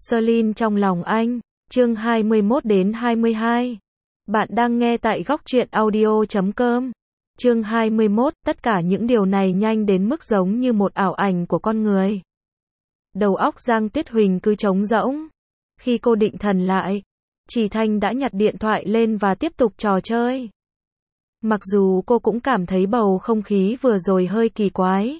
Celine trong lòng anh, chương 21 đến 22. Bạn đang nghe tại góc truyện audio.com. Chương 21, tất cả những điều này nhanh đến mức giống như một ảo ảnh của con người. Đầu óc Giang Tuyết Huỳnh cứ trống rỗng. Khi cô định thần lại, Trì Thanh đã nhặt điện thoại lên và tiếp tục trò chơi. Mặc dù cô cũng cảm thấy bầu không khí vừa rồi hơi kỳ quái.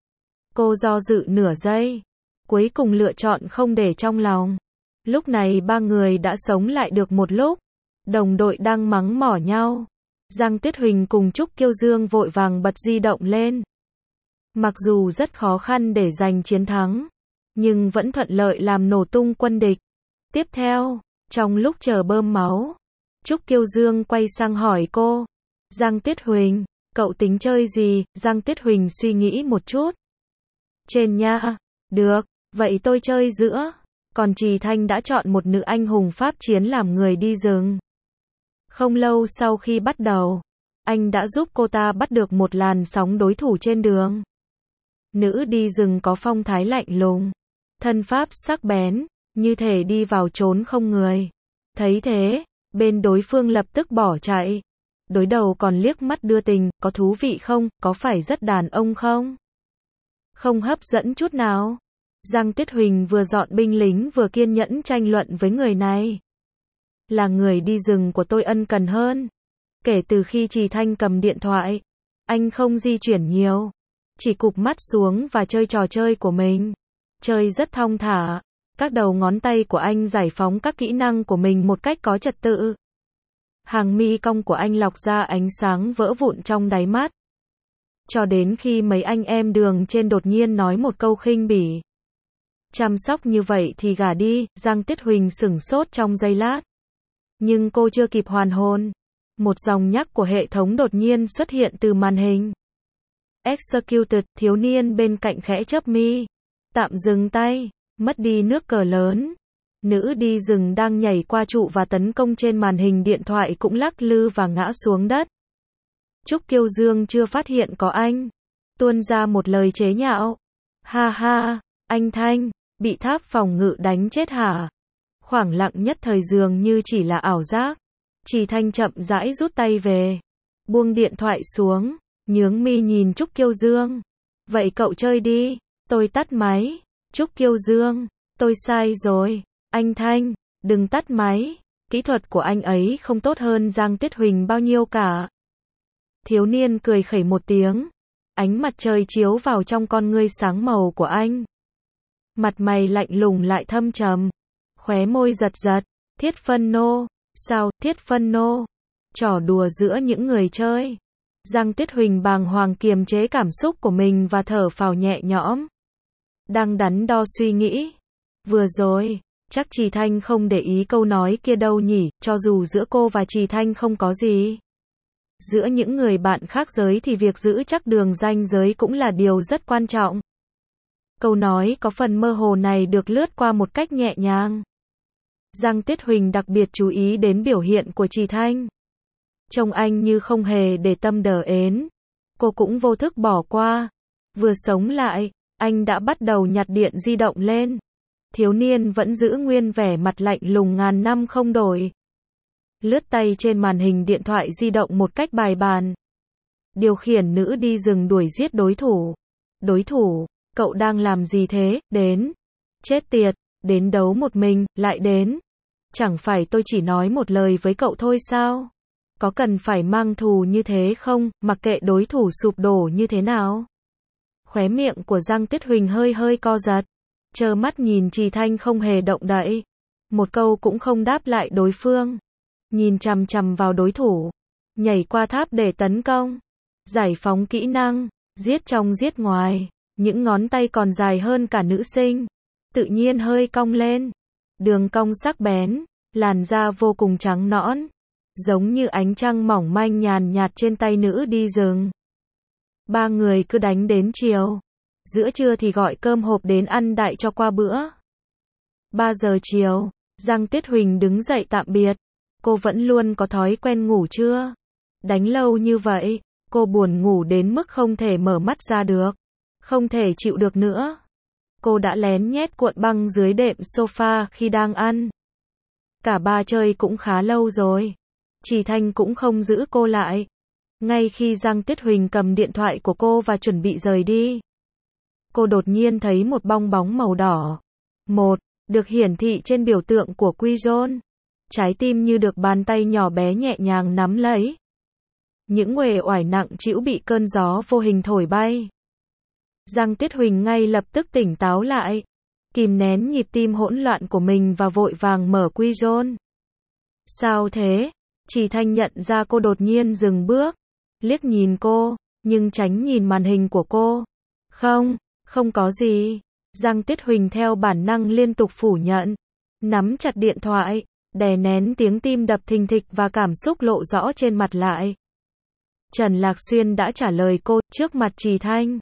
Cô do dự nửa giây, cuối cùng lựa chọn không để trong lòng. Lúc này ba người đã sống lại được một lúc. Đồng đội đang mắng mỏ nhau. Giang Tuyết Huỳnh cùng Trúc Kiêu Dương vội vàng bật di động lên. Mặc dù rất khó khăn để giành chiến thắng, nhưng vẫn thuận lợi làm nổ tung quân địch. Tiếp theo, trong lúc chờ bơm máu, Trúc Kiêu Dương quay sang hỏi cô, Giang Tuyết Huỳnh, cậu tính chơi gì? Giang Tuyết Huỳnh suy nghĩ một chút. Trên nha, được, vậy tôi chơi giữa. Còn Trì Thanh đã chọn một nữ anh hùng Pháp chiến làm người đi rừng. Không lâu sau khi bắt đầu, anh đã giúp cô ta bắt được một làn sóng đối thủ trên đường. Nữ đi rừng có phong thái lạnh lùng, thân pháp sắc bén, như thể đi vào chốn không người. Thấy thế, bên đối phương lập tức bỏ chạy. Đối đầu còn liếc mắt đưa tình, có thú vị không, có phải rất đàn ông không? Không hấp dẫn chút nào. Giang Tuyết Huỳnh vừa dọn binh lính vừa kiên nhẫn tranh luận với người này. Là người đi rừng của tôi ân cần hơn. Kể từ khi Trì Thanh cầm điện thoại, anh không di chuyển nhiều, chỉ cụp mắt xuống và chơi trò chơi của mình. Chơi rất thong thả, các đầu ngón tay của anh giải phóng các kỹ năng của mình một cách có trật tự. Hàng mi cong của anh lọc ra ánh sáng vỡ vụn trong đáy mắt. Cho đến khi mấy anh em đường trên đột nhiên nói một câu khinh bỉ. Chăm sóc như vậy thì gả đi. Giang Tuyết Huỳnh sửng sốt trong giây lát. Nhưng cô chưa kịp hoàn hồn, một dòng nhắc của hệ thống đột nhiên xuất hiện từ màn hình. Executed, thiếu niên bên cạnh khẽ chớp mi. Tạm dừng tay, mất đi nước cờ lớn. Nữ đi rừng đang nhảy qua trụ và tấn công trên màn hình điện thoại cũng lắc lư và ngã xuống đất. Trúc Kiêu Dương chưa phát hiện có anh, tuôn ra một lời chế nhạo. Ha ha, anh Thanh, bị tháp phòng ngự đánh chết hả? Khoảng lặng nhất thời dường như chỉ là ảo giác. Trì Thanh chậm rãi rút tay về, buông điện thoại xuống, nhướng mi nhìn Trúc Kiêu Dương. Vậy cậu chơi đi, tôi tắt máy. Trúc Kiêu Dương, tôi sai rồi. Anh Thanh, đừng tắt máy. Kỹ thuật của anh ấy không tốt hơn Giang Tuyết Huỳnh bao nhiêu cả. Thiếu niên cười khẩy một tiếng. Ánh mặt trời chiếu vào trong con ngươi sáng màu của anh. Mặt mày lạnh lùng lại thâm trầm. Khóe môi giật giật. Thiết Phân Nô. Sao, Thiết Phân Nô? Trò đùa giữa những người chơi. Giang Tuyết Huỳnh bàng hoàng kiềm chế cảm xúc của mình và thở phào nhẹ nhõm. Đang đắn đo suy nghĩ. Vừa rồi, chắc Trì Thanh không để ý câu nói kia đâu nhỉ, cho dù giữa cô và Trì Thanh không có gì. Giữa những người bạn khác giới thì việc giữ chắc đường ranh giới cũng là điều rất quan trọng. Câu nói có phần mơ hồ này được lướt qua một cách nhẹ nhàng. Giang Tuyết Huỳnh đặc biệt chú ý đến biểu hiện của Trì Thanh. Trông anh như không hề để tâm đờ ến. Cô cũng vô thức bỏ qua. Vừa sống lại, anh đã bắt đầu nhặt điện di động lên. Thiếu niên vẫn giữ nguyên vẻ mặt lạnh lùng ngàn năm không đổi. Lướt tay trên màn hình điện thoại di động một cách bài bàn. Điều khiển nữ đi rừng đuổi giết đối thủ. Đối thủ, cậu đang làm gì thế? Đến. Chết tiệt, đến đấu một mình, lại đến. Chẳng phải tôi chỉ nói một lời với cậu thôi sao? Có cần phải mang thù như thế không, mặc kệ đối thủ sụp đổ như thế nào? Khóe miệng của Giang Tuyết Huỳnh hơi hơi co giật. Trơ mắt nhìn Trì Thanh không hề động đậy. Một câu cũng không đáp lại đối phương. Nhìn chằm chằm vào đối thủ. Nhảy qua tháp để tấn công. Giải phóng kỹ năng. Giết trong giết ngoài. Những ngón tay còn dài hơn cả nữ sinh. Tự nhiên hơi cong lên. Đường cong sắc bén. Làn da vô cùng trắng nõn. Giống như ánh trăng mỏng manh nhàn nhạt trên tay nữ đi rừng. Ba người cứ đánh đến chiều. Giữa trưa thì gọi cơm hộp đến ăn đại cho qua bữa. 3 giờ chiều, Giang Tuyết Huỳnh đứng dậy tạm biệt. Cô vẫn luôn có thói quen ngủ trưa. Đánh lâu như vậy, cô buồn ngủ đến mức không thể mở mắt ra được. Không thể chịu được nữa. cô đã lén nhét cuộn băng dưới đệm sofa khi đang ăn. Cả ba chơi cũng khá lâu rồi. Trì Thanh cũng không giữ cô lại. Ngay khi Giang Tiết Huỳnh cầm điện thoại của cô và chuẩn bị rời đi, cô đột nhiên thấy một bong bóng màu đỏ. Được hiển thị trên biểu tượng của Quizon. Trái tim như được bàn tay nhỏ bé nhẹ nhàng nắm lấy. Những uể oải nặng trĩu bị cơn gió vô hình thổi bay. Giang Tiết Huỳnh ngay lập tức tỉnh táo lại, kìm nén nhịp tim hỗn loạn của mình và vội vàng mở Quizon. Sao thế? Trì Thanh nhận ra cô đột nhiên dừng bước, liếc nhìn cô, nhưng tránh nhìn màn hình của cô. Không có gì. Giang Tiết Huỳnh theo bản năng liên tục phủ nhận, nắm chặt điện thoại, đè nén tiếng tim đập thình thịch và cảm xúc lộ rõ trên mặt lại. Trần Lạc Xuyên đã trả lời cô trước mặt Trì Thanh.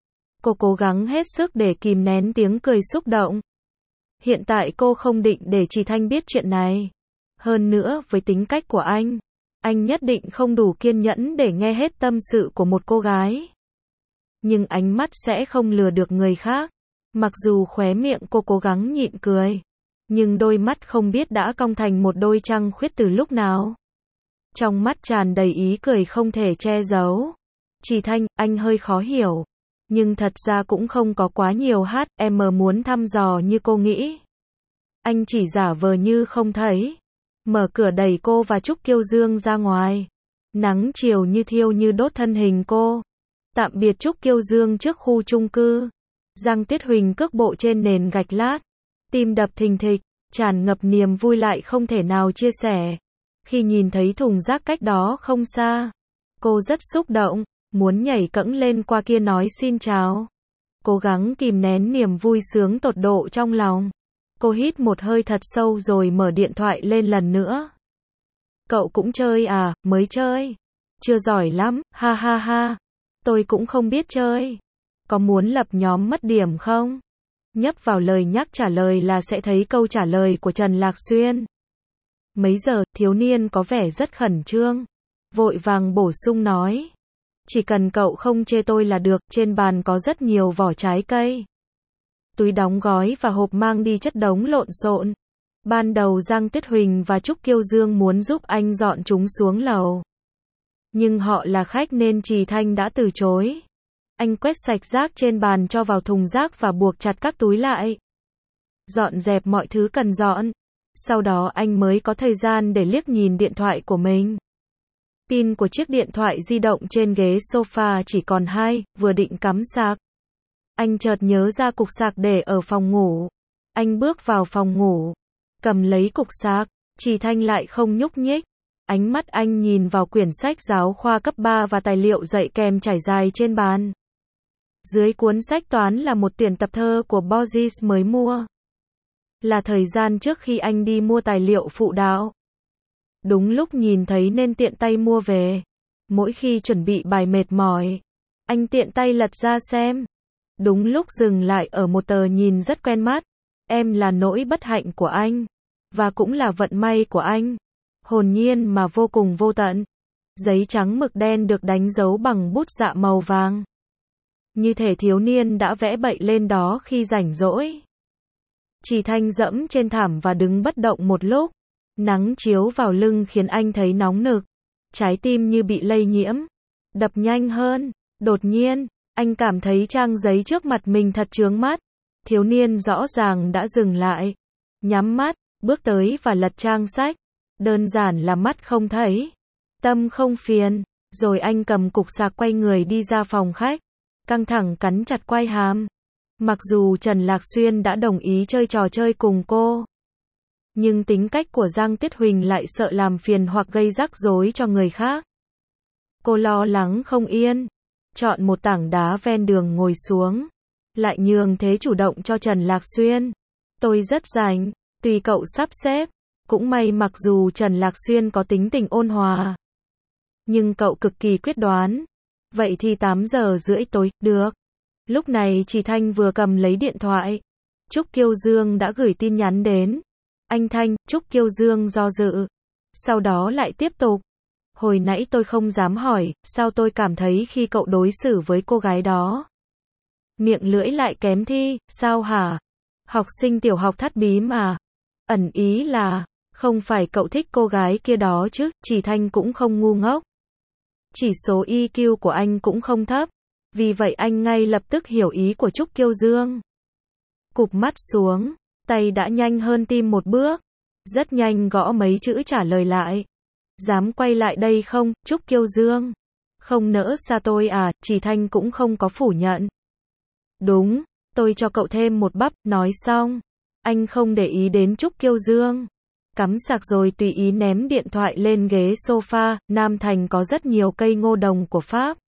Cô cố gắng hết sức để kìm nén tiếng cười xúc động. Hiện tại cô không định để Trì Thanh biết chuyện này. Hơn nữa, với tính cách của anh nhất định không đủ kiên nhẫn để nghe hết tâm sự của một cô gái. Nhưng ánh mắt sẽ không lừa được người khác. Mặc dù khóe miệng cô cố gắng nhịn cười, nhưng đôi mắt không biết đã cong thành một đôi trăng khuyết từ lúc nào. Trong mắt tràn đầy ý cười không thể che giấu. Trì Thanh, anh hơi khó hiểu. Nhưng thật ra cũng không có quá nhiều em muốn thăm dò như cô nghĩ. Anh chỉ giả vờ như không thấy. Mở cửa đẩy cô và Trúc Kiêu Dương ra ngoài. Nắng chiều như thiêu như đốt thân hình cô. Tạm biệt Trúc Kiêu Dương trước khu chung cư. Giang Tiết Huỳnh cước bộ trên nền gạch lát. Tim đập thình thịch, tràn ngập niềm vui lại không thể nào chia sẻ. Khi nhìn thấy thùng rác cách đó không xa, cô rất xúc động, muốn nhảy cẫng lên qua kia nói xin chào. Cố gắng kìm nén niềm vui sướng tột độ trong lòng. Cô hít một hơi thật sâu rồi mở điện thoại lên lần nữa. Cậu cũng chơi à? Mới chơi. Chưa giỏi lắm, ha ha ha. Tôi cũng không biết chơi. Có muốn lập nhóm mất điểm không? Nhấp vào lời nhắc trả lời là sẽ thấy câu trả lời của Trần Lạc Xuyên. Mấy giờ, thiếu niên có vẻ rất khẩn trương. Vội vàng bổ sung nói. Chỉ cần cậu không chê tôi là được, trên bàn có rất nhiều vỏ trái cây. Túi đóng gói và hộp mang đi chất đống lộn xộn. Ban đầu Giang Tiết Huỳnh và Trúc Kiêu Dương muốn giúp anh dọn chúng xuống lầu. Nhưng họ là khách nên Trì Thanh đã từ chối. Anh quét sạch rác trên bàn cho vào thùng rác và buộc chặt các túi lại. Dọn dẹp mọi thứ cần dọn. Sau đó anh mới có thời gian để liếc nhìn điện thoại của mình. Pin của chiếc điện thoại di động trên ghế sofa chỉ còn 2, vừa định cắm sạc. Anh chợt nhớ ra cục sạc để ở phòng ngủ. Anh bước vào phòng ngủ, cầm lấy cục sạc, Trì Thanh lại không nhúc nhích. Ánh mắt anh nhìn vào quyển sách giáo khoa cấp 3 và tài liệu dạy kèm trải dài trên bàn. Dưới cuốn sách toán là một tuyển tập thơ của Borges mới mua. Là thời gian trước khi anh đi mua tài liệu phụ đạo. Đúng lúc nhìn thấy nên tiện tay mua về. Mỗi khi chuẩn bị bài mệt mỏi, anh tiện tay lật ra xem. Đúng lúc dừng lại ở một tờ nhìn rất quen mắt. Em là nỗi bất hạnh của anh. Và cũng là vận may của anh. Hồn nhiên mà vô cùng vô tận. Giấy trắng mực đen được đánh dấu bằng bút dạ màu vàng. Như thể thiếu niên đã vẽ bậy lên đó khi rảnh rỗi. Trì Thanh dẫm trên thảm và đứng bất động một lúc. Nắng chiếu vào lưng khiến anh thấy nóng nực. Trái tim như bị lây nhiễm. Đập nhanh hơn. Đột nhiên, anh cảm thấy trang giấy trước mặt mình thật chướng mắt. Thiếu niên rõ ràng đã dừng lại. Nhắm mắt, bước tới và lật trang sách. Đơn giản là mắt không thấy, tâm không phiền. Rồi anh cầm cục sạc quay người đi ra phòng khách. Căng thẳng cắn chặt quai hàm. Mặc dù Trần Lạc Xuyên đã đồng ý chơi trò chơi cùng cô, nhưng tính cách của Giang Tiết Huỳnh lại sợ làm phiền hoặc gây rắc rối cho người khác. Cô lo lắng không yên, chọn một tảng đá ven đường ngồi xuống, lại nhường thế chủ động cho Trần Lạc Xuyên. Tôi rất rảnh, tùy cậu sắp xếp. Cũng may mặc dù Trần Lạc Xuyên có tính tình ôn hòa, nhưng cậu cực kỳ quyết đoán. Vậy thì 8 giờ rưỡi tối, được. Lúc này Trì Thanh vừa cầm lấy điện thoại. Trúc Kiêu Dương đã gửi tin nhắn đến. Anh Thanh, Trúc Kiêu Dương do dự. Sau đó lại tiếp tục. Hồi nãy tôi không dám hỏi, sao tôi cảm thấy khi cậu đối xử với cô gái đó Miệng lưỡi lại kém thi, sao hả? Học sinh tiểu học thắt bí mà. Ẩn ý là, không phải cậu thích cô gái kia đó chứ, Trì Thanh cũng không ngu ngốc. Chỉ số EQ của anh cũng không thấp. Vì vậy anh ngay lập tức hiểu ý của Trúc Kiêu Dương. Cụp mắt xuống, tay đã nhanh hơn tim một bước. Rất nhanh gõ mấy chữ trả lời lại. Dám quay lại đây không, Trúc Kiêu Dương? Không nỡ xa tôi à, Trì Thanh cũng không có phủ nhận. Đúng, tôi cho cậu thêm một bắp, nói xong. Anh không để ý đến Trúc Kiêu Dương. Cắm sạc rồi tùy ý ném điện thoại lên ghế sofa. Nam Thành có rất nhiều cây ngô đồng của Pháp.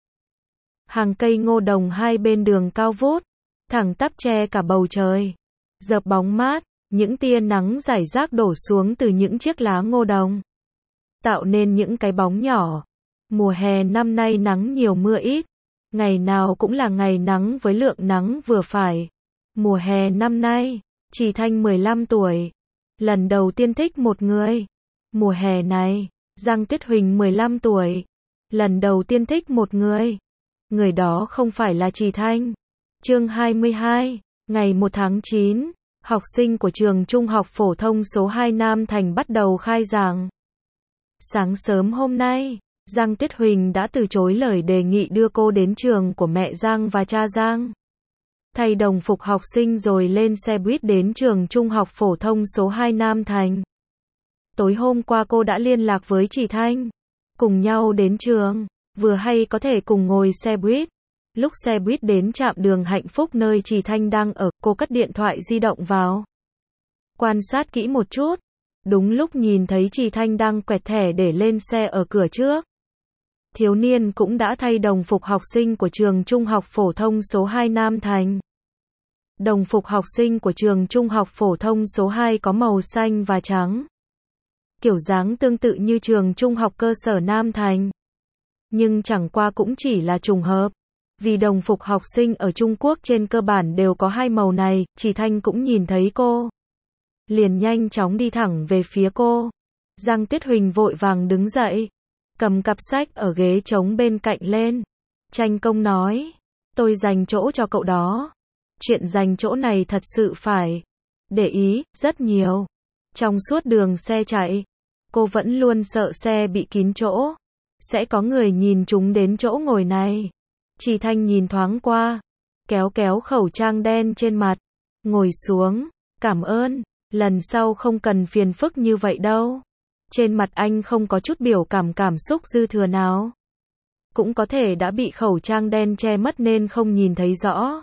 Hàng cây ngô đồng hai bên đường cao vút, thẳng tắp che cả bầu trời. Dợp bóng mát, những tia nắng rải rác đổ xuống từ những chiếc lá ngô đồng, tạo nên những cái bóng nhỏ. Mùa hè năm nay nắng nhiều mưa ít. Ngày nào cũng là ngày nắng với lượng nắng vừa phải. Mùa hè năm nay, Trì Thanh 15 tuổi. Lần đầu tiên thích một người. Mùa hè này, Giang Tuyết Huỳnh 15 tuổi. Lần đầu tiên thích một người. Người đó không phải là Trì Thanh. Chương 22, ngày 1 tháng 9, học sinh của trường Trung học phổ thông số 2 Nam Thành bắt đầu khai giảng. Sáng sớm hôm nay, Giang Tuyết Huỳnh đã từ chối lời đề nghị đưa cô đến trường của mẹ Giang và cha Giang. Thay đồng phục học sinh rồi lên xe buýt đến trường Trung học phổ thông số 2 Nam Thành. Tối hôm qua cô đã liên lạc với Trì Thanh. Cùng nhau đến trường, vừa hay có thể cùng ngồi xe buýt. Lúc xe buýt đến trạm đường Hạnh Phúc nơi Trì Thanh đang ở, cô cất điện thoại di động vào. Quan sát kỹ một chút. Đúng lúc nhìn thấy Trì Thanh đang quẹt thẻ để lên xe ở cửa trước. Thiếu niên cũng đã thay đồng phục học sinh của trường Trung học phổ thông số 2 Nam Thành. Đồng phục học sinh của trường Trung học phổ thông số 2 có màu xanh và trắng. Kiểu dáng tương tự như trường Trung học cơ sở Nam Thành. Nhưng chẳng qua cũng chỉ là trùng hợp. Vì đồng phục học sinh ở Trung Quốc trên cơ bản đều có hai màu này, Trì Thanh cũng nhìn thấy cô. Liền nhanh chóng đi thẳng về phía cô. Giang Tuyết Huỳnh vội vàng đứng dậy. Cầm cặp sách ở ghế trống bên cạnh lên. Tranh công nói. Tôi dành chỗ cho cậu đó. Chuyện dành chỗ này thật sự phải để ý, rất nhiều. Trong suốt đường xe chạy, cô vẫn luôn sợ xe bị kín chỗ. Sẽ có người nhìn chúng đến chỗ ngồi này. Trì Thanh nhìn thoáng qua. Kéo kéo khẩu trang đen trên mặt. Ngồi xuống. Cảm ơn. Lần sau không cần phiền phức như vậy đâu. Trên mặt anh không có chút biểu cảm xúc dư thừa nào. Cũng có thể đã bị khẩu trang đen che mất nên không nhìn thấy rõ.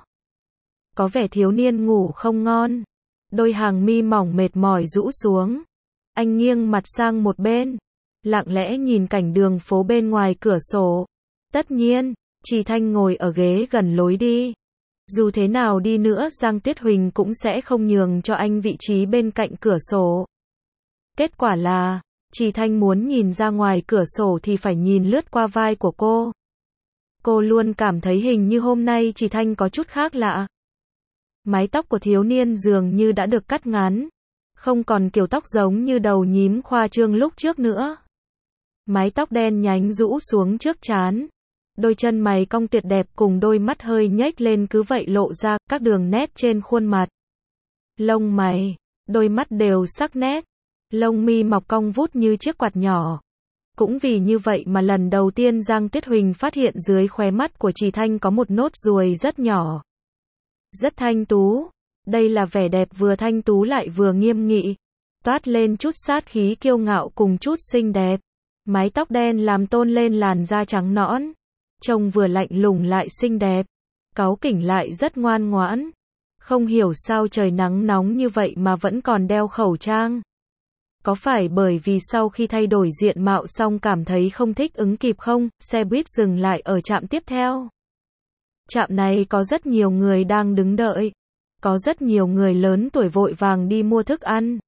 Có vẻ thiếu niên ngủ không ngon. Đôi hàng mi mỏng mệt mỏi rũ xuống. Anh nghiêng mặt sang một bên. Lặng lẽ nhìn cảnh đường phố bên ngoài cửa sổ. Tất nhiên, Trì Thanh ngồi ở ghế gần lối đi. Dù thế nào đi nữa Giang Tuyết Huỳnh cũng sẽ không nhường cho anh vị trí bên cạnh cửa sổ. Kết quả là, Trì Thanh muốn nhìn ra ngoài cửa sổ thì phải nhìn lướt qua vai của cô. Cô luôn cảm thấy hình như hôm nay Trì Thanh có chút khác lạ. Mái tóc của thiếu niên dường như đã được cắt ngắn. Không còn kiểu tóc giống như đầu nhím khoa trương lúc trước nữa. Mái tóc đen nhánh rũ xuống trước trán. Đôi chân mày cong tuyệt đẹp cùng đôi mắt hơi nhếch lên cứ vậy lộ ra các đường nét trên khuôn mặt. Lông mày, đôi mắt đều sắc nét. Lông mi mọc cong vút như chiếc quạt nhỏ. Cũng vì như vậy mà lần đầu tiên Giang Tuyết Huỳnh phát hiện dưới khóe mắt của Trì Thanh có một nốt ruồi rất nhỏ. Rất thanh tú. Đây là vẻ đẹp vừa thanh tú lại vừa nghiêm nghị. Toát lên chút sát khí kiêu ngạo cùng chút xinh đẹp. Mái tóc đen làm tôn lên làn da trắng nõn. Trông vừa lạnh lùng lại xinh đẹp. Cáu kỉnh lại rất ngoan ngoãn. Không hiểu sao trời nắng nóng như vậy mà vẫn còn đeo khẩu trang. Có phải bởi vì sau khi thay đổi diện mạo xong cảm thấy không thích ứng kịp không? Xe buýt dừng lại ở trạm tiếp theo. Trạm này có rất nhiều người đang đứng đợi. Có rất nhiều người lớn tuổi vội vàng đi mua thức ăn.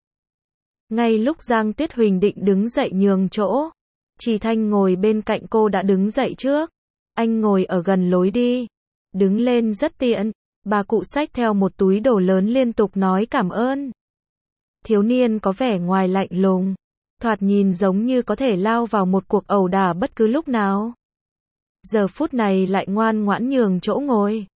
Ngay lúc Giang Tuyết Huỳnh định đứng dậy nhường chỗ, Trì Thanh ngồi bên cạnh cô đã đứng dậy trước. Anh ngồi ở gần lối đi. Đứng lên rất tiện. Bà cụ xách theo một túi đồ lớn liên tục nói cảm ơn. Thiếu niên có vẻ ngoài lạnh lùng. Thoạt nhìn giống như có thể lao vào một cuộc ẩu đả bất cứ lúc nào. Giờ phút này lại ngoan ngoãn nhường chỗ ngồi.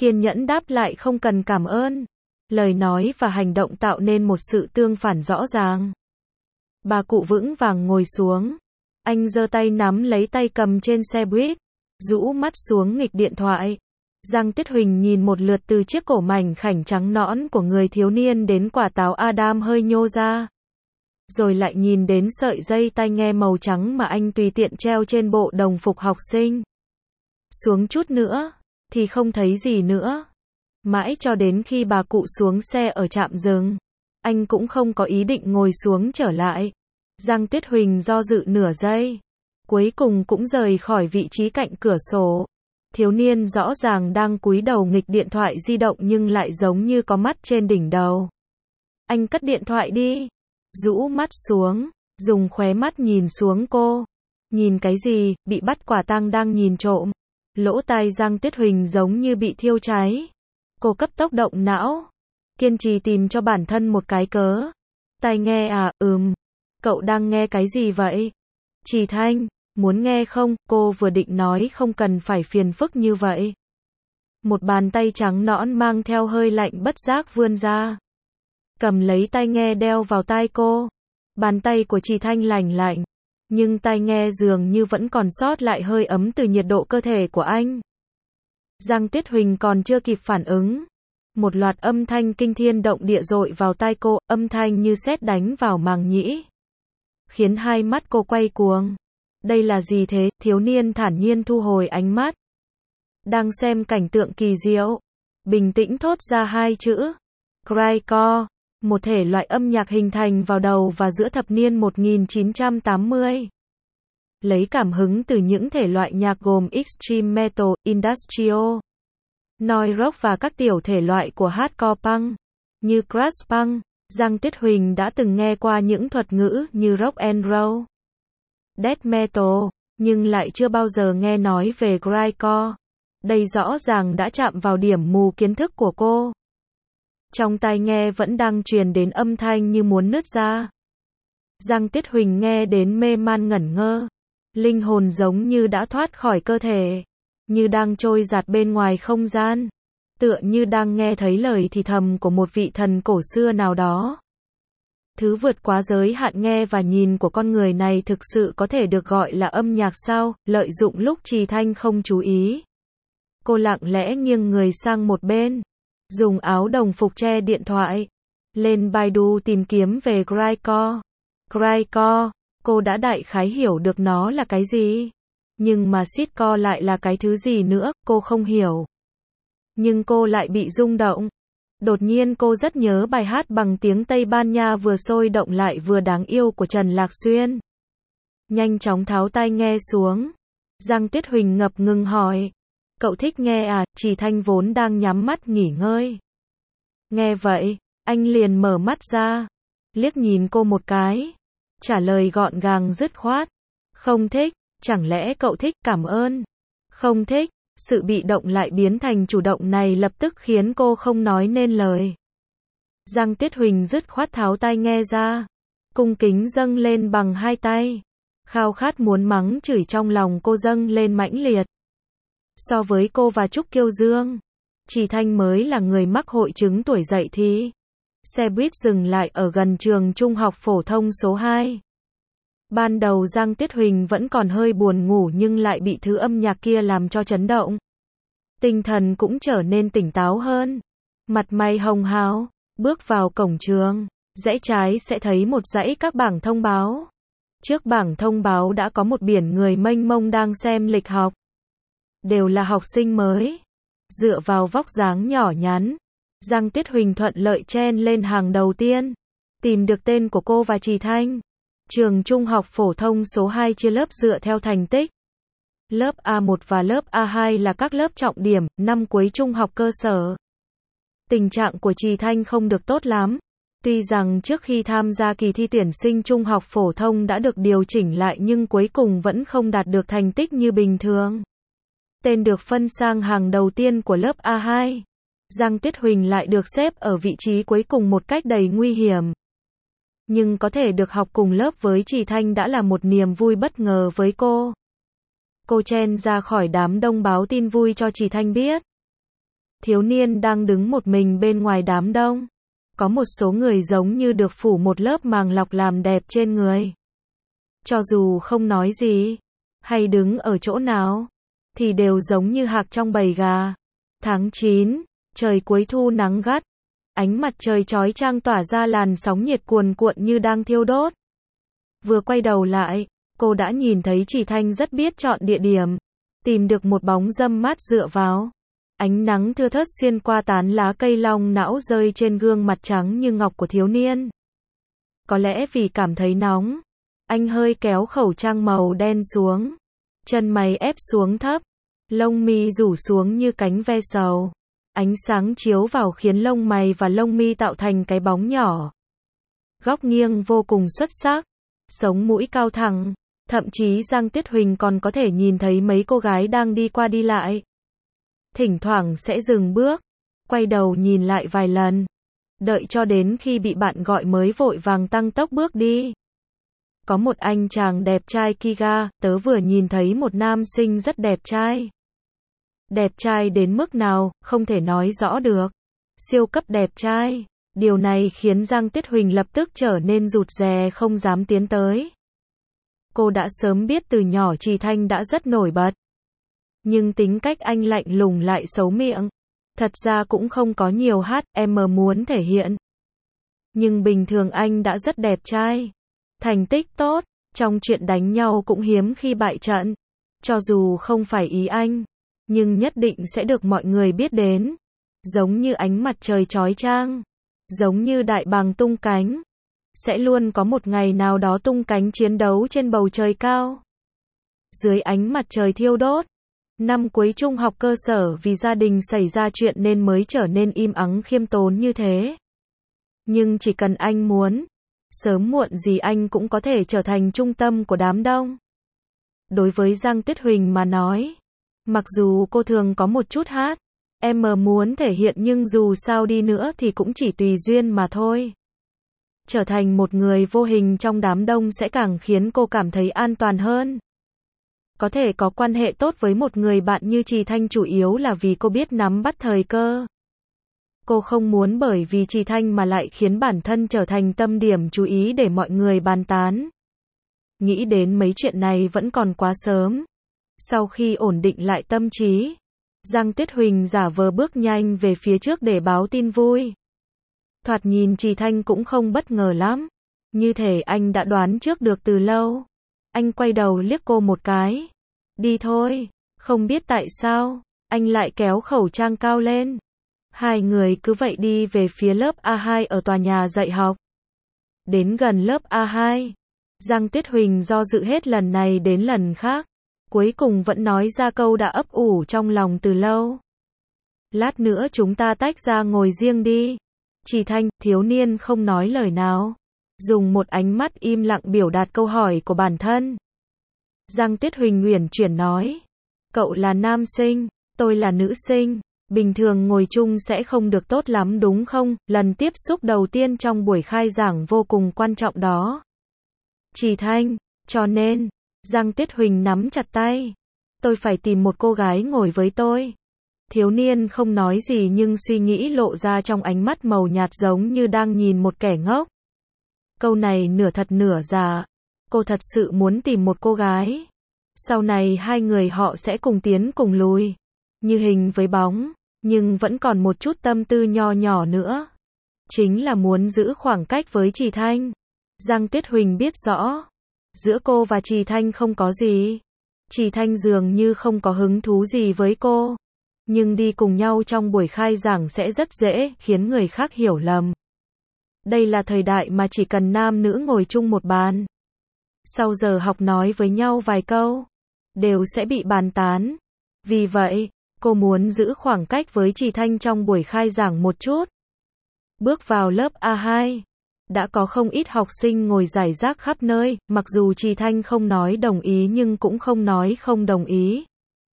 kiên nhẫn đáp lại không cần cảm ơn. Lời nói và hành động tạo nên một sự tương phản rõ ràng. Bà cụ vững vàng ngồi xuống. Anh giơ tay nắm lấy tay cầm trên xe buýt, rũ mắt xuống nghịch điện thoại. Giang Tiết Huỳnh nhìn một lượt từ chiếc cổ mảnh khảnh trắng nõn của người thiếu niên đến quả táo Adam hơi nhô ra. Rồi lại nhìn đến sợi dây tai nghe màu trắng mà anh tùy tiện treo trên bộ đồng phục học sinh. Xuống chút nữa, thì không thấy gì nữa. Mãi cho đến khi bà cụ xuống xe ở trạm dừng, anh cũng không có ý định ngồi xuống trở lại. Giang Tiết Huỳnh do dự nửa giây, cuối cùng cũng rời khỏi vị trí cạnh cửa sổ. Thiếu niên rõ ràng đang cúi đầu nghịch điện thoại di động nhưng lại giống như có mắt trên đỉnh đầu. Anh cất điện thoại đi, rũ mắt xuống, dùng khóe mắt nhìn xuống cô. Nhìn cái gì, bị bắt quả tang đang nhìn trộm. Lỗ tai Giang Tiết Huỳnh giống như bị thiêu cháy. Cô cấp tốc động não, kiên trì tìm cho bản thân một cái cớ. Tai nghe à, cậu đang nghe cái gì vậy? Trì Thanh, muốn nghe không? Cô vừa định nói không cần phải phiền phức như vậy. Một bàn tay trắng nõn mang theo hơi lạnh bất giác vươn ra, cầm lấy tai nghe đeo vào tai cô. Bàn tay của Trì Thanh lành lạnh, nhưng tai nghe dường như vẫn còn sót lại hơi ấm từ nhiệt độ cơ thể của anh. Giang Tiết Huỳnh còn chưa kịp phản ứng, một loạt âm thanh kinh thiên động địa dội vào tai cô, âm thanh như sét đánh vào màng nhĩ, khiến hai mắt cô quay cuồng. Đây là gì thế? Thiếu niên thản nhiên thu hồi ánh mắt, đang xem cảnh tượng kỳ diệu, bình tĩnh thốt ra hai chữ: Grindcore, một thể loại âm nhạc hình thành vào đầu và giữa thập niên 1980. Lấy cảm hứng từ những thể loại nhạc gồm extreme metal, industrial, noise rock và các tiểu thể loại của hardcore punk, như thrash punk. Giang Tiết Huỳnh đã từng nghe qua những thuật ngữ như rock and roll, death metal, nhưng lại chưa bao giờ nghe nói về grindcore. Đây rõ ràng đã chạm vào điểm mù kiến thức của cô. Trong tai nghe vẫn đang truyền đến âm thanh như muốn nứt ra. Giang Tiết Huỳnh nghe đến mê man ngẩn ngơ. Linh hồn giống như đã thoát khỏi cơ thể, như đang trôi dạt bên ngoài không gian, tựa như đang nghe thấy lời thì thầm của một vị thần cổ xưa nào đó. Thứ vượt quá giới hạn nghe và nhìn của con người này thực sự có thể được gọi là âm nhạc sao? Lợi dụng lúc Trì Thanh không chú ý, cô lặng lẽ nghiêng người sang một bên, dùng áo đồng phục che điện thoại, lên Baidu tìm kiếm về grindcore. Grindcore, cô đã đại khái hiểu được nó là cái gì, nhưng mà sitcore lại là cái thứ gì nữa, cô không hiểu. Nhưng cô lại bị rung động. Đột nhiên cô rất nhớ bài hát bằng tiếng Tây Ban Nha vừa sôi động lại vừa đáng yêu của Trần Lạc Xuyên. Nhanh chóng tháo tai nghe xuống, Giang Tiết Huỳnh ngập ngừng hỏi: Cậu thích nghe à? Trì Thanh vốn đang nhắm mắt nghỉ ngơi. Nghe vậy, anh liền mở mắt ra, liếc nhìn cô một cái, trả lời gọn gàng dứt khoát: Không thích. Chẳng lẽ cậu thích? Cảm ơn. Không thích. Sự bị động lại biến thành chủ động này lập tức khiến cô không nói nên lời. Giang Tiết Huỳnh dứt khoát tháo tai nghe ra, cung kính dâng lên bằng hai tay. Khao khát muốn mắng chửi trong lòng cô dâng lên mãnh liệt. So với cô và Trúc Kiêu Dương, Trì Thanh mới là người mắc hội chứng tuổi dậy thì. Xe buýt dừng lại ở gần trường trung học phổ thông số 2. Ban đầu Giang Tiết Huỳnh vẫn còn hơi buồn ngủ nhưng lại bị thứ âm nhạc kia làm cho chấn động. Tinh thần cũng trở nên tỉnh táo hơn. Mặt mày hồng hào, bước vào cổng trường, rẽ trái sẽ thấy một dãy các bảng thông báo. Trước bảng thông báo đã có một biển người mênh mông đang xem lịch học. Đều là học sinh mới. Dựa vào vóc dáng nhỏ nhắn, Giang Tiết Huỳnh thuận lợi chen lên hàng đầu tiên. Tìm được tên của cô và Trì Thanh. Trường trung học phổ thông số 2 chia lớp dựa theo thành tích. Lớp A1 và lớp A2 là các lớp trọng điểm, năm cuối trung học cơ sở. Tình trạng của Trì Thanh không được tốt lắm. Tuy rằng trước khi tham gia kỳ thi tuyển sinh trung học phổ thông đã được điều chỉnh lại nhưng cuối cùng vẫn không đạt được thành tích như bình thường. Tên được phân sang hàng đầu tiên của lớp A2. Giang Tiết Huỳnh lại được xếp ở vị trí cuối cùng một cách đầy nguy hiểm. Nhưng có thể được học cùng lớp với Trì Thanh đã là một niềm vui bất ngờ với cô. Cô chen ra khỏi đám đông báo tin vui cho Trì Thanh biết. Thiếu niên đang đứng một mình bên ngoài đám đông. Có một số người giống như được phủ một lớp màng lọc làm đẹp trên người. Cho dù không nói gì, hay đứng ở chỗ nào, thì đều giống như hạc trong bầy gà. Tháng 9, trời cuối thu nắng gắt. Ánh mặt trời chói chang tỏa ra làn sóng nhiệt cuồn cuộn như đang thiêu đốt. Vừa quay đầu lại, cô đã nhìn thấy Trì Thanh rất biết chọn địa điểm, tìm được một bóng râm mát dựa vào. Ánh nắng thưa thớt xuyên qua tán lá cây long não rơi trên gương mặt trắng như ngọc của thiếu niên. Có lẽ vì cảm thấy nóng, anh hơi kéo khẩu trang màu đen xuống, chân mày ép xuống thấp, lông mi rủ xuống như cánh ve sầu. Ánh sáng chiếu vào khiến lông mày và lông mi tạo thành cái bóng nhỏ. Góc nghiêng vô cùng xuất sắc, sống mũi cao thẳng, thậm chí Giang Tuyết Huỳnh còn có thể nhìn thấy mấy cô gái đang đi qua đi lại. Thỉnh thoảng sẽ dừng bước, quay đầu nhìn lại vài lần, đợi cho đến khi bị bạn gọi mới vội vàng tăng tốc bước đi. Có một anh chàng đẹp trai Kiga, tớ vừa nhìn thấy một nam sinh rất đẹp trai. Đẹp trai đến mức nào, không thể nói rõ được. Siêu cấp đẹp trai. Điều này khiến Giang Tuyết Huỳnh lập tức trở nên rụt rè không dám tiến tới. Cô đã sớm biết từ nhỏ Trì Thanh đã rất nổi bật. Nhưng tính cách anh lạnh lùng lại xấu miệng. Thật ra cũng không có nhiều HM muốn thể hiện. Nhưng bình thường anh đã rất đẹp trai. Thành tích tốt, trong chuyện đánh nhau cũng hiếm khi bại trận. Cho dù không phải ý anh, nhưng nhất định sẽ được mọi người biết đến. Giống như ánh mặt trời chói chang, giống như đại bàng tung cánh. Sẽ luôn có một ngày nào đó tung cánh chiến đấu trên bầu trời cao. Dưới ánh mặt trời thiêu đốt. Năm cuối trung học cơ sở vì gia đình xảy ra chuyện nên mới trở nên im ắng khiêm tốn như thế. Nhưng chỉ cần anh muốn, sớm muộn gì anh cũng có thể trở thành trung tâm của đám đông. Đối với Giang Tuyết Huỳnh mà nói, mặc dù cô thường có một chút em muốn thể hiện nhưng dù sao đi nữa thì cũng chỉ tùy duyên mà thôi. Trở thành một người vô hình trong đám đông sẽ càng khiến cô cảm thấy an toàn hơn. Có thể có quan hệ tốt với một người bạn như Trì Thanh chủ yếu là vì cô biết nắm bắt thời cơ. Cô không muốn bởi vì Trì Thanh mà lại khiến bản thân trở thành tâm điểm chú ý để mọi người bàn tán. Nghĩ đến mấy chuyện này vẫn còn quá sớm. Sau khi ổn định lại tâm trí, Giang Tuyết Huỳnh giả vờ bước nhanh về phía trước để báo tin vui. Thoạt nhìn Trì Thanh cũng không bất ngờ lắm. Như thể anh đã đoán trước được từ lâu. Anh quay đầu liếc cô một cái. Đi thôi. Không biết tại sao, anh lại kéo khẩu trang cao lên. Hai người cứ vậy đi về phía lớp A2 ở tòa nhà dạy học. Đến gần lớp A2, Giang Tuyết Huỳnh do dự hết lần này đến lần khác. Cuối cùng vẫn nói ra câu đã ấp ủ trong lòng từ lâu. Lát nữa chúng ta tách ra ngồi riêng đi. Trì Thanh, thiếu niên không nói lời nào. Dùng một ánh mắt im lặng biểu đạt câu hỏi của bản thân. Giang Tuyết Huỳnh uyển chuyển nói. Cậu là nam sinh, tôi là nữ sinh. Bình thường ngồi chung sẽ không được tốt lắm đúng không? Lần tiếp xúc đầu tiên trong buổi khai giảng vô cùng quan trọng đó. Trì Thanh, cho nên, Giang Tuyết Huỳnh nắm chặt tay. Tôi phải tìm một cô gái ngồi với tôi. Thiếu niên không nói gì nhưng suy nghĩ lộ ra trong ánh mắt màu nhạt giống như đang nhìn một kẻ ngốc. Câu này nửa thật nửa giả. Cô thật sự muốn tìm một cô gái. Sau này hai người họ sẽ cùng tiến cùng lùi. Như hình với bóng. Nhưng vẫn còn một chút tâm tư nho nhỏ nữa. Chính là muốn giữ khoảng cách với Trì Thanh. Giang Tuyết Huỳnh biết rõ. Giữa cô và Trì Thanh không có gì. Trì Thanh dường như không có hứng thú gì với cô. Nhưng đi cùng nhau trong buổi khai giảng sẽ rất dễ khiến người khác hiểu lầm. Đây là thời đại mà chỉ cần nam nữ ngồi chung một bàn. Sau giờ học nói với nhau vài câu, đều sẽ bị bàn tán. Vì vậy, cô muốn giữ khoảng cách với Trì Thanh trong buổi khai giảng một chút. Bước vào lớp A2, đã có không ít học sinh ngồi rải rác khắp nơi, mặc dù Trì Thanh không nói đồng ý nhưng cũng không nói không đồng ý.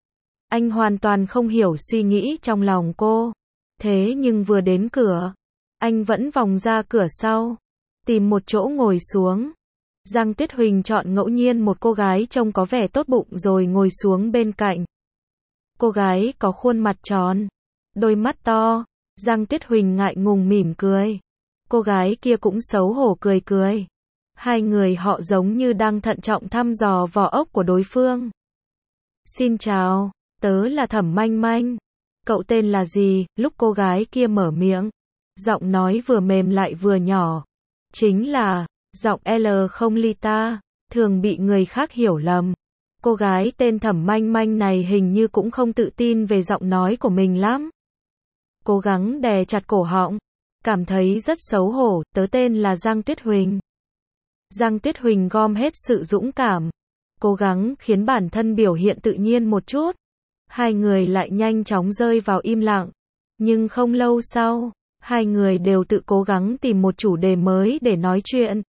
Anh hoàn toàn không hiểu suy nghĩ trong lòng cô. Thế nhưng vừa đến cửa, anh vẫn vòng ra cửa sau, tìm một chỗ ngồi xuống. Giang Tuyết Huỳnh chọn ngẫu nhiên một cô gái trông có vẻ tốt bụng rồi ngồi xuống bên cạnh. Cô gái có khuôn mặt tròn, đôi mắt to. Giang Tuyết Huỳnh ngại ngùng mỉm cười. Cô gái kia cũng xấu hổ cười cười. Hai người họ giống như đang thận trọng thăm dò vỏ ốc của đối phương. Xin chào, tớ là Thẩm Manh Manh. Cậu tên là gì? Lúc cô gái kia mở miệng, giọng nói vừa mềm lại vừa nhỏ. Chính là giọng L không Lita, thường bị người khác hiểu lầm. Cô gái tên Thẩm Manh Manh này hình như cũng không tự tin về giọng nói của mình lắm. Cố gắng đè chặt cổ họng, cảm thấy rất xấu hổ. Tớ tên là Giang Tuyết Huỳnh. Giang Tuyết Huỳnh gom hết sự dũng cảm, cố gắng khiến bản thân biểu hiện tự nhiên một chút. Hai người lại nhanh chóng rơi vào im lặng. Nhưng không lâu sau, hai người đều tự cố gắng tìm một chủ đề mới để nói chuyện.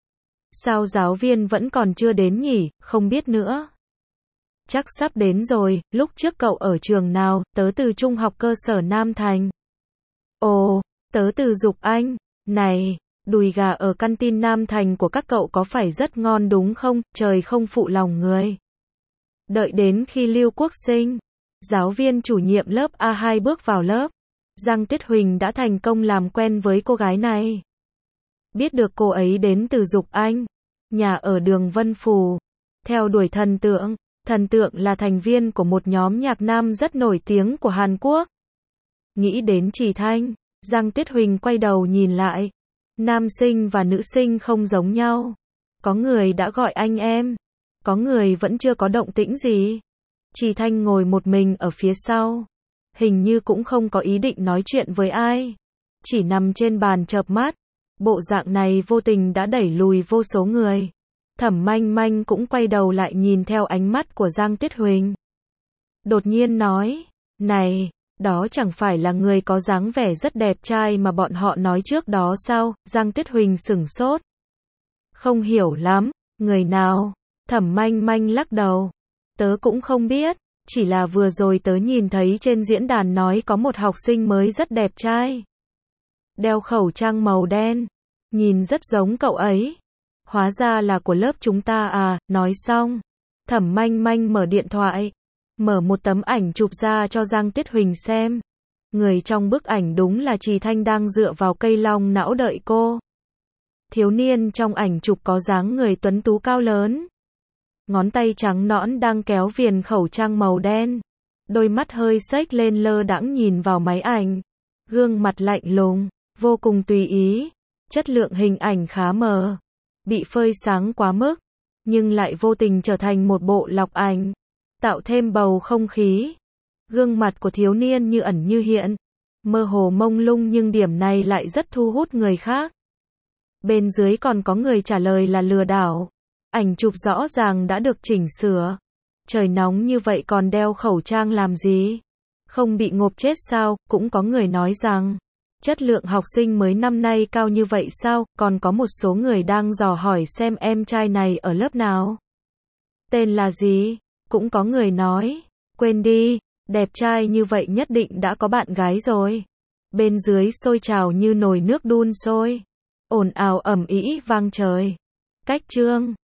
Sao giáo viên vẫn còn chưa đến nhỉ? Không biết nữa. Chắc sắp đến rồi. Lúc trước cậu ở trường nào? Tớ từ trung học cơ sở Nam Thành. Ồ, tớ từ Dục Anh. Này, đùi gà ở canteen Nam Thành của các cậu có phải rất ngon đúng không? Trời không phụ lòng người. Đợi đến khi Lưu Quốc Sinh, giáo viên chủ nhiệm lớp A2 bước vào lớp, Giang Tuyết Huỳnh đã thành công làm quen với cô gái này. Biết được cô ấy đến từ Dục Anh, nhà ở đường Vân Phù, theo đuổi thần tượng. Thần tượng là thành viên của một nhóm nhạc nam rất nổi tiếng của Hàn Quốc. Nghĩ đến Trì Thanh, Giang Tuyết Huỳnh quay đầu nhìn lại. Nam sinh và nữ sinh không giống nhau. Có người đã gọi anh em, có người vẫn chưa có động tĩnh gì. Trì Thanh ngồi một mình ở phía sau, hình như cũng không có ý định nói chuyện với ai, chỉ nằm trên bàn chợp mắt. Bộ dạng này vô tình đã đẩy lùi vô số người. Thẩm Manh Manh cũng quay đầu lại nhìn theo ánh mắt của Giang Tuyết Huỳnh. Đột nhiên nói, này, đó chẳng phải là người có dáng vẻ rất đẹp trai mà bọn họ nói trước đó sao? Giang Tuyết Huỳnh sửng sốt. Không hiểu lắm, người nào? Thẩm Manh Manh lắc đầu. Tớ cũng không biết, chỉ là vừa rồi tớ nhìn thấy trên diễn đàn nói có một học sinh mới rất đẹp trai. Đeo khẩu trang màu đen, nhìn rất giống cậu ấy. Hóa ra là của lớp chúng ta à? Nói xong, Thẩm Manh Manh mở điện thoại, mở một tấm ảnh chụp ra cho Giang Tuyết Huỳnh xem. Người trong bức ảnh đúng là Trì Thanh đang dựa vào cây long não đợi cô. Thiếu niên trong ảnh chụp có dáng người tuấn tú cao lớn, ngón tay trắng nõn đang kéo viền khẩu trang màu đen, đôi mắt hơi xếch lên lơ đãng nhìn vào máy ảnh, gương mặt lạnh lùng, vô cùng tùy ý. Chất lượng hình ảnh khá mờ, bị phơi sáng quá mức, nhưng lại vô tình trở thành một bộ lọc ảnh, tạo thêm bầu không khí. Gương mặt của thiếu niên như ẩn như hiện, mơ hồ mông lung nhưng điểm này lại rất thu hút người khác. Bên dưới còn có người trả lời là lừa đảo. Ảnh chụp rõ ràng đã được chỉnh sửa. Trời nóng như vậy còn đeo khẩu trang làm gì? Không bị ngộp chết sao? Cũng có người nói rằng chất lượng học sinh mới năm nay cao như vậy sao? Còn có một số người đang dò hỏi xem em trai này ở lớp nào, tên là gì? Cũng có người nói, quên đi, đẹp trai như vậy nhất định đã có bạn gái rồi. Bên dưới sôi trào như nồi nước đun sôi, ồn ào ầm ĩ vang trời. Cách chương